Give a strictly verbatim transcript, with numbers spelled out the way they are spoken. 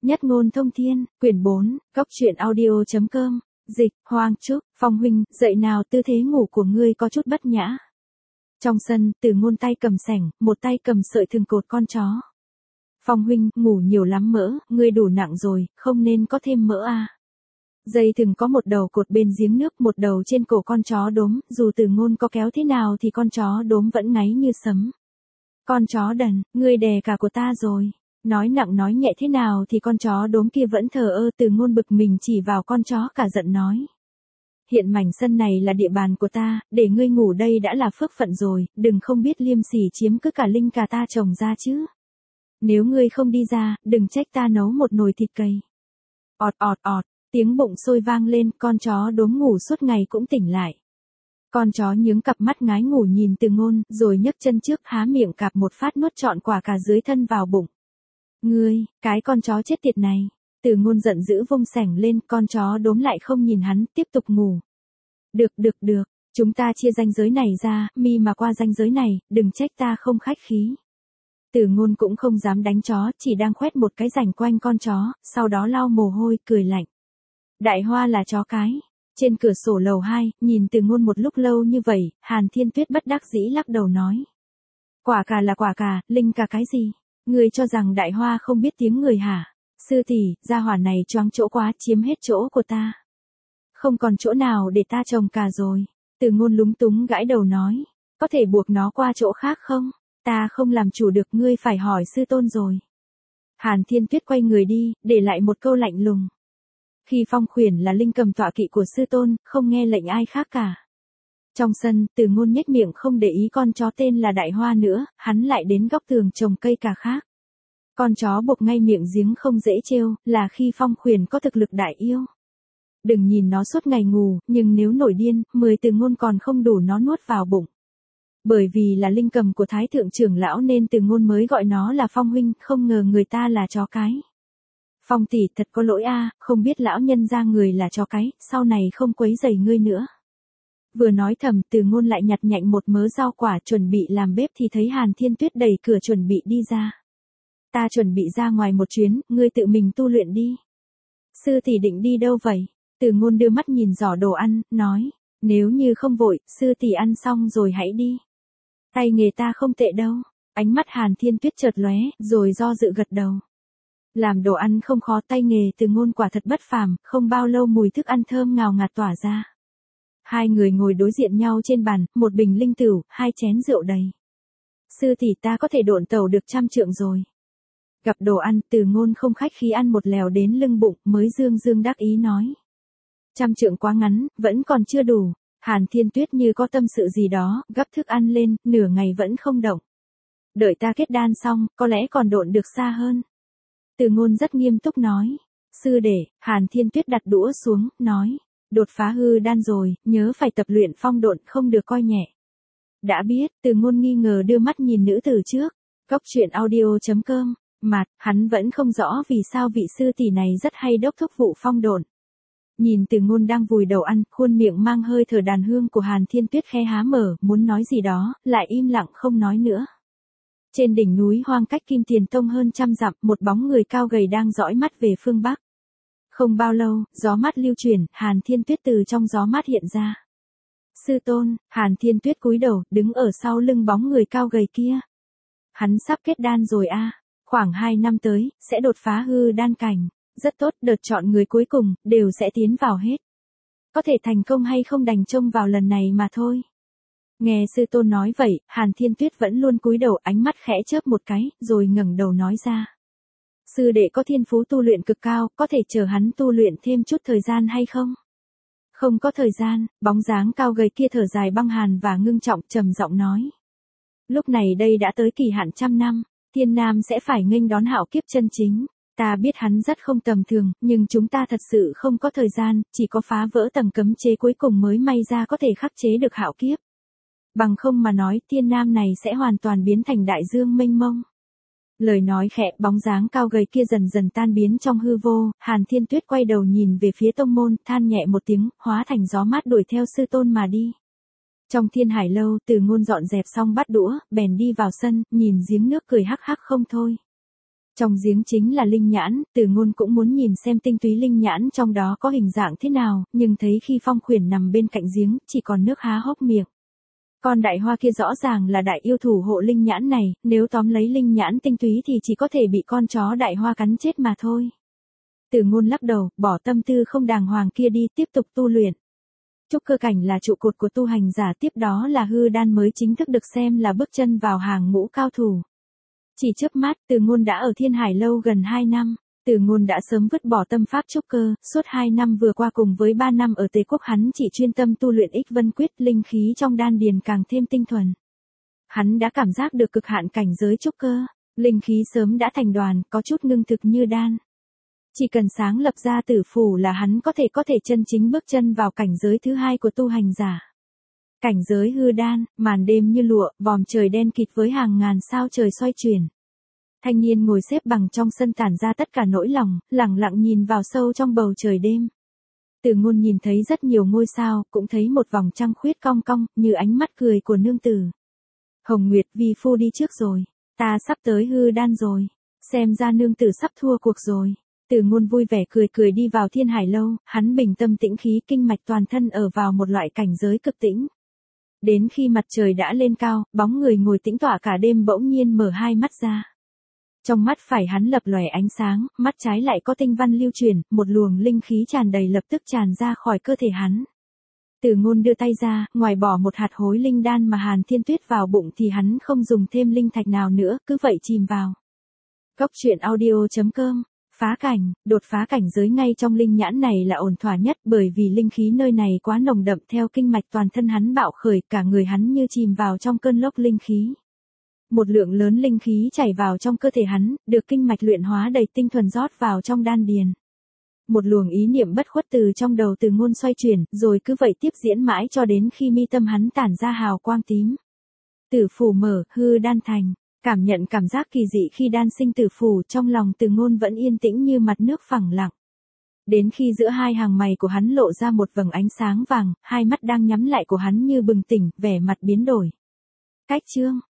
Nhất ngôn thông thiên, quyển bốn, góc truyện audio.com, dịch, Hoang Trúc, Phong huynh, dậy nào tư thế ngủ của ngươi có chút bất nhã. Trong sân, Từ Ngôn tay cầm sẻng, một tay cầm sợi thừng cột con chó. Phong huynh, ngủ nhiều lắm mỡ, ngươi đủ nặng rồi, không nên có thêm mỡ à. Dây thừng có một đầu cột bên giếng nước, một đầu trên cổ con chó đốm, dù Từ Ngôn có kéo thế nào thì con chó đốm vẫn ngáy như sấm. Con chó đần, ngươi đè cả của ta rồi. Nói nặng nói nhẹ thế nào thì con chó đốm kia vẫn thờ ơ. Từ Ngôn bực mình chỉ vào con chó cả giận nói. Hiện mảnh sân này là địa bàn của ta, để ngươi ngủ đây đã là phước phận rồi, đừng không biết liêm sỉ chiếm cứ cả linh cà ta trồng ra chứ. Nếu ngươi không đi ra, đừng trách ta nấu một nồi thịt cầy. Ọt ọt ọt, tiếng bụng sôi vang lên, con chó đốm ngủ suốt ngày cũng tỉnh lại. Con chó nhướng cặp mắt ngái ngủ nhìn Từ Ngôn, rồi nhấc chân trước há miệng cạp một phát nuốt trọn quả cà dưới thân vào bụng. Ngươi, cái con chó chết tiệt này. Từ Ngôn giận dữ vung sẻng lên, con chó đốm lại không nhìn hắn, tiếp tục ngủ. Được được được, chúng ta chia ranh giới này ra, mi mà qua ranh giới này, đừng trách ta không khách khí. Từ Ngôn cũng không dám đánh chó, chỉ đang khoét một cái rãnh quanh con chó, sau đó lau mồ hôi, cười lạnh. Đại Hoa là chó cái. Trên cửa sổ lầu hai, nhìn Từ Ngôn một lúc lâu như vậy, Hàn Thiên Tuyết bất đắc dĩ lắc đầu nói. Quả cà là quả cà, linh cà cái gì? Ngươi cho rằng Đại Hoa không biết tiếng người hả? Sư tỷ, gia hỏa này choáng chỗ quá, chiếm hết chỗ của ta. Không còn chỗ nào để ta trồng cà rồi. Từ Ngôn lúng túng gãi đầu nói. Có thể buộc nó qua chỗ khác không? Ta không làm chủ được, ngươi phải hỏi sư tôn rồi. Hàn Thiên Tuyết quay người đi, để lại một câu lạnh lùng. Khi Phong Khuyển là linh cầm tọa kỵ của sư tôn, không nghe lệnh ai khác cả. Trong sân, Từ Ngôn nhếch miệng không để ý con chó tên là Đại Hoa nữa, hắn lại đến góc tường trồng cây cà khác. Con chó buộc ngay miệng giếng không dễ trêu, là khi Phong Khuyển có thực lực đại yêu. Đừng nhìn nó suốt ngày ngủ, nhưng nếu nổi điên, mười Từ Ngôn còn không đủ nó nuốt vào bụng. Bởi vì là linh cầm của Thái Thượng trưởng lão nên Từ Ngôn mới gọi nó là Phong huynh, không ngờ người ta là chó cái. Phong tỷ thật có lỗi a, không biết lão nhân ra người là chó cái, sau này không quấy rầy ngươi nữa. Vừa nói thầm, Từ Ngôn lại nhặt nhạnh một mớ rau quả chuẩn bị làm bếp thì thấy Hàn Thiên Tuyết đẩy cửa chuẩn bị đi ra. Ta chuẩn bị ra ngoài một chuyến, ngươi tự mình tu luyện đi. Sư tỷ định đi đâu vậy? Từ Ngôn đưa mắt nhìn giỏ đồ ăn, nói, nếu như không vội, sư tỷ ăn xong rồi hãy đi. Tay nghề ta không tệ đâu. Ánh mắt Hàn Thiên Tuyết chợt lóe, rồi do dự gật đầu. Làm đồ ăn không khó, tay nghề Từ Ngôn quả thật bất phàm, không bao lâu mùi thức ăn thơm ngào ngạt tỏa ra. Hai người ngồi đối diện nhau trên bàn, một bình linh tửu, hai chén rượu đầy. Sư tỷ ta có thể độn tàu được trăm trượng rồi. Gặp đồ ăn, Từ Ngôn không khách khí ăn một lèo đến lưng bụng, mới dương dương đắc ý nói. Trăm trượng quá ngắn, vẫn còn chưa đủ. Hàn Thiên Tuyết như có tâm sự gì đó, gắp thức ăn lên, nửa ngày vẫn không động. Đợi ta kết đan xong, có lẽ còn độn được xa hơn. Từ Ngôn rất nghiêm túc nói. Sư đệ, Hàn Thiên Tuyết đặt đũa xuống, nói. Đột phá hư đan rồi, nhớ phải tập luyện phong độn, không được coi nhẹ. Đã biết, Từ Ngôn nghi ngờ đưa mắt nhìn nữ tử trước. Góc truyện audio.com, mặt, hắn vẫn không rõ vì sao vị sư tỷ này rất hay đốc thúc vụ phong độn. Nhìn Từ Ngôn đang vùi đầu ăn, khuôn miệng mang hơi thở đàn hương của Hàn Thiên Tuyết khe há mở, muốn nói gì đó, lại im lặng không nói nữa. Trên đỉnh núi hoang cách Kim Tiền Tông hơn trăm dặm, một bóng người cao gầy đang dõi mắt về phương Bắc. Không bao lâu, gió mát lưu chuyển, Hàn Thiên Tuyết từ trong gió mát hiện ra. Sư tôn, Hàn Thiên Tuyết cúi đầu, đứng ở sau lưng bóng người cao gầy kia. Hắn sắp kết đan rồi a, khoảng hai năm tới, sẽ đột phá hư đan cảnh. Rất tốt, đợt chọn người cuối cùng, đều sẽ tiến vào hết. Có thể thành công hay không đành trông vào lần này mà thôi. Nghe sư tôn nói vậy, Hàn Thiên Tuyết vẫn luôn cúi đầu, ánh mắt khẽ chớp một cái, rồi ngẩng đầu nói ra. Sư đệ có thiên phú tu luyện cực cao, có thể chờ hắn tu luyện thêm chút thời gian hay không? Không có thời gian, bóng dáng cao gầy kia thở dài băng hàn và ngưng trọng trầm giọng nói. Lúc này đây đã tới kỳ hạn trăm năm, Thiên Nam sẽ phải nghênh đón hạo kiếp chân chính. Ta biết hắn rất không tầm thường, nhưng chúng ta thật sự không có thời gian, chỉ có phá vỡ tầng cấm chế cuối cùng mới may ra có thể khắc chế được hạo kiếp. Bằng không mà nói, Thiên Nam này sẽ hoàn toàn biến thành đại dương mênh mông. Lời nói khẽ, bóng dáng cao gầy kia dần dần tan biến trong hư vô, Hàn Thiên Tuyết quay đầu nhìn về phía tông môn, than nhẹ một tiếng, hóa thành gió mát đuổi theo sư tôn mà đi. Trong Thiên Hải lâu, Từ Ngôn dọn dẹp xong bát đũa, bèn đi vào sân, nhìn giếng nước cười hắc hắc không thôi. Trong giếng chính là linh nhãn, Từ Ngôn cũng muốn nhìn xem tinh túy linh nhãn trong đó có hình dạng thế nào, nhưng thấy khi Phong Khuyển nằm bên cạnh giếng, chỉ còn nước há hốc miệng. Con đại hoa kia rõ ràng là đại yêu thủ hộ linh nhãn này, nếu tóm lấy linh nhãn tinh túy thì chỉ có thể bị con chó đại hoa cắn chết mà thôi. Từ Ngôn lắc đầu, bỏ tâm tư không đàng hoàng kia đi, tiếp tục tu luyện. Trúc cơ cảnh là trụ cột của tu hành giả, tiếp đó là hư đan mới chính thức được xem là bước chân vào hàng ngũ cao thủ. Chỉ chớp mắt, Từ Ngôn đã ở Thiên Hải lâu gần hai năm. Từ Ngôn đã sớm vứt bỏ tâm pháp trúc cơ, suốt hai năm vừa qua cùng với ba năm ở Tề Quốc hắn chỉ chuyên tâm tu luyện Ích Vân Quyết, linh khí trong đan điền càng thêm tinh thuần. Hắn đã cảm giác được cực hạn cảnh giới trúc cơ, linh khí sớm đã thành đoàn, có chút ngưng thực như đan. Chỉ cần sáng lập ra tử phủ là hắn có thể có thể chân chính bước chân vào cảnh giới thứ hai của tu hành giả. Cảnh giới hư đan, màn đêm như lụa, vòm trời đen kịt với hàng ngàn sao trời xoay chuyển. Thanh niên ngồi xếp bằng trong sân tản ra tất cả nỗi lòng, lặng lặng nhìn vào sâu trong bầu trời đêm. Từ Ngôn nhìn thấy rất nhiều ngôi sao, cũng thấy một vòng trăng khuyết cong cong, như ánh mắt cười của nương tử. Hồng Nguyệt, vi phu đi trước rồi, ta sắp tới hư đan rồi, xem ra nương tử sắp thua cuộc rồi. Từ Ngôn vui vẻ cười cười đi vào Thiên Hải lâu, hắn bình tâm tĩnh khí, kinh mạch toàn thân ở vào một loại cảnh giới cực tĩnh. Đến khi mặt trời đã lên cao, bóng người ngồi tĩnh tọa cả đêm bỗng nhiên mở hai mắt ra. Trong mắt phải hắn lập lòe ánh sáng, mắt trái lại có tinh văn lưu chuyển, một luồng linh khí tràn đầy lập tức tràn ra khỏi cơ thể hắn. Từ Ngôn đưa tay ra, ngoài bỏ một hạt hối linh đan mà Hàn Thiên Tuyết vào bụng thì hắn không dùng thêm linh thạch nào nữa, cứ vậy chìm vào. Góc truyện audio chấm com. Phá cảnh, đột phá cảnh giới ngay trong linh nhãn này là ổn thỏa nhất, bởi vì linh khí nơi này quá nồng đậm, theo kinh mạch toàn thân hắn bạo khởi, cả người hắn như chìm vào trong cơn lốc linh khí. Một lượng lớn linh khí chảy vào trong cơ thể hắn, được kinh mạch luyện hóa đầy tinh thuần rót vào trong đan điền. Một luồng ý niệm bất khuất từ trong đầu Từ Ngôn xoay chuyển, rồi cứ vậy tiếp diễn mãi cho đến khi mi tâm hắn tản ra hào quang tím. Tử phủ mở, hư đan thành. Cảm nhận cảm giác kỳ dị khi đan sinh tử phủ, trong lòng Từ Ngôn vẫn yên tĩnh như mặt nước phẳng lặng. Đến khi giữa hai hàng mày của hắn lộ ra một vầng ánh sáng vàng, hai mắt đang nhắm lại của hắn như bừng tỉnh, vẻ mặt biến đổi. Cách chương